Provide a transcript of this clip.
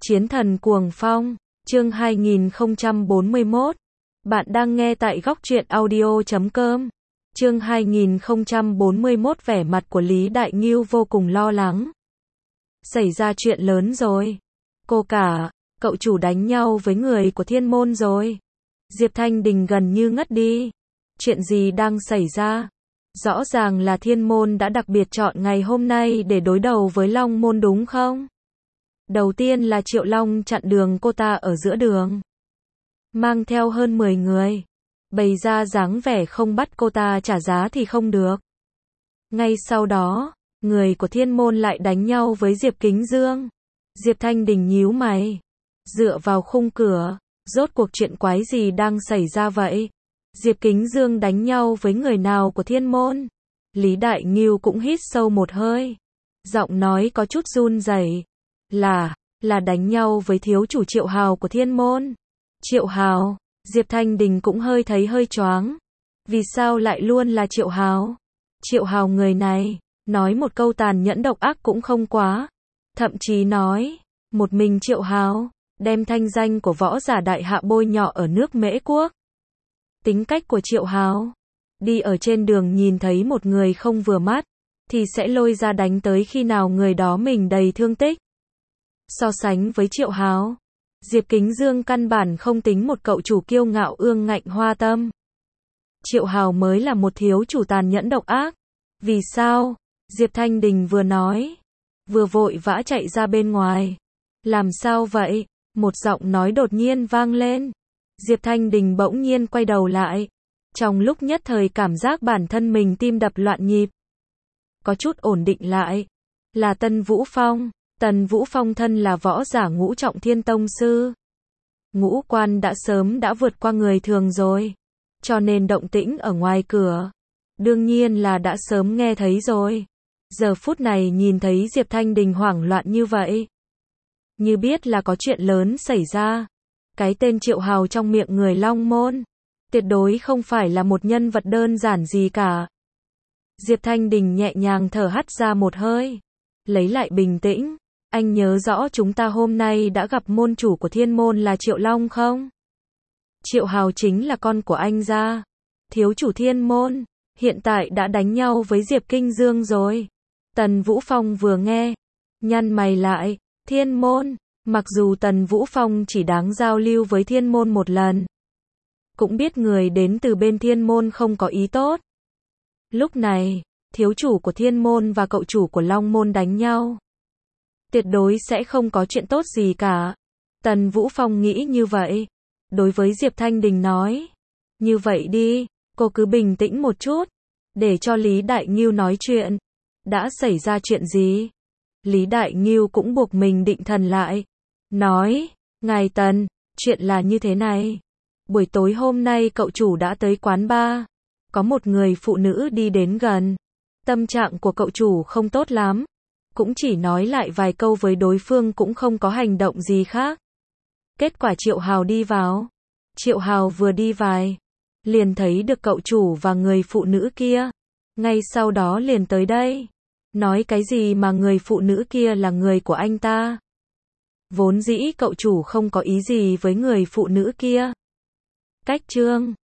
Chiến thần cuồng phong, chương 2041. Bạn đang nghe tại góc truyện audio.com. Chương 2041. Vẻ mặt của Lý Đại Ngưu vô cùng lo lắng. Xảy ra chuyện lớn rồi. Cô cả, cậu chủ đánh nhau với người của Thiên Môn rồi. Diệp Thanh Đình gần như ngất đi. Chuyện gì đang xảy ra? Rõ ràng là Thiên Môn đã đặc biệt chọn ngày hôm nay để đối đầu với Long Môn đúng không? Đầu tiên là Triệu Long chặn đường cô ta ở giữa đường. Mang theo hơn 10 người. Bày ra dáng vẻ không bắt cô ta trả giá thì không được. Ngay sau đó, người của Thiên Môn lại đánh nhau với Diệp Kính Dương. Diệp Thanh Đình nhíu mày. Dựa vào khung cửa, rốt cuộc chuyện quái gì đang xảy ra vậy? Diệp Kính Dương đánh nhau với người nào của Thiên Môn? Lý Đại Ngưu cũng hít sâu một hơi. Giọng nói có chút run rẩy. Là đánh nhau với thiếu chủ Triệu Hào của Thiên Môn. Triệu Hào, Diệp Thanh Đình cũng thấy hơi choáng. Vì sao lại luôn là Triệu Hào? Triệu Hào người này, nói một câu tàn nhẫn độc ác cũng không quá. Thậm chí nói, một mình Triệu Hào, đem thanh danh của võ giả đại hạ bôi nhọ ở nước Mễ Quốc. Tính cách của Triệu Hào, đi ở trên đường nhìn thấy một người không vừa mắt, thì sẽ lôi ra đánh tới khi nào người đó mình đầy thương tích. So sánh với Triệu Hào, Diệp Kính Dương căn bản không tính một cậu chủ kiêu ngạo ương ngạnh hoa tâm. Triệu Hào mới là một thiếu chủ tàn nhẫn độc ác. Vì sao? Diệp Thanh Đình vừa nói, vừa vội vã chạy ra bên ngoài. Làm sao vậy? Một giọng nói đột nhiên vang lên. Diệp Thanh Đình bỗng nhiên quay đầu lại. Trong lúc nhất thời cảm giác bản thân mình tim đập loạn nhịp. Có chút ổn định lại. Là Tân Vũ Phong. Tần Vũ Phong thân là võ giả ngũ trọng thiên tông sư. Ngũ quan đã sớm đã vượt qua người thường rồi. Cho nên động tĩnh ở ngoài cửa. Đương nhiên là đã sớm nghe thấy rồi. Giờ phút này nhìn thấy Diệp Thanh Đình hoảng loạn như vậy. Như biết là có chuyện lớn xảy ra. Cái tên Triệu Hào trong miệng người Long Môn. Tuyệt đối không phải là một nhân vật đơn giản gì cả. Diệp Thanh Đình nhẹ nhàng thở hắt ra một hơi. Lấy lại bình tĩnh. Anh nhớ rõ chúng ta hôm nay đã gặp môn chủ của Thiên Môn là Triệu Long không? Triệu Hào chính là con của anh gia. Thiếu chủ Thiên Môn, hiện tại đã đánh nhau với Diệp Kinh Dương rồi. Tần Vũ Phong vừa nghe, nhăn mày lại, Thiên Môn, mặc dù Tần Vũ Phong chỉ đáng giao lưu với Thiên Môn một lần. Cũng biết người đến từ bên Thiên Môn không có ý tốt. Lúc này, thiếu chủ của Thiên Môn và cậu chủ của Long Môn đánh nhau. Tuyệt đối sẽ không có chuyện tốt gì cả. Tần Vũ Phong nghĩ như vậy. Đối với Diệp Thanh Đình nói. Như vậy đi, cô cứ bình tĩnh một chút. Để cho Lý Đại Ngưu nói chuyện. Đã xảy ra chuyện gì? Lý Đại Ngưu cũng buộc mình định thần lại. Nói, ngài Tần, chuyện là như thế này. Buổi tối hôm nay cậu chủ đã tới quán bar. Có một người phụ nữ đi đến gần. Tâm trạng của cậu chủ không tốt lắm. Cũng chỉ nói lại vài câu với đối phương cũng không có hành động gì khác. Kết quả Triệu Hào đi vào. Triệu Hào vừa đi vài. Liền thấy được cậu chủ và người phụ nữ kia. Ngay sau đó liền tới đây. Nói cái gì mà người phụ nữ kia là người của anh ta. Vốn dĩ cậu chủ không có ý gì với người phụ nữ kia. Cách trương.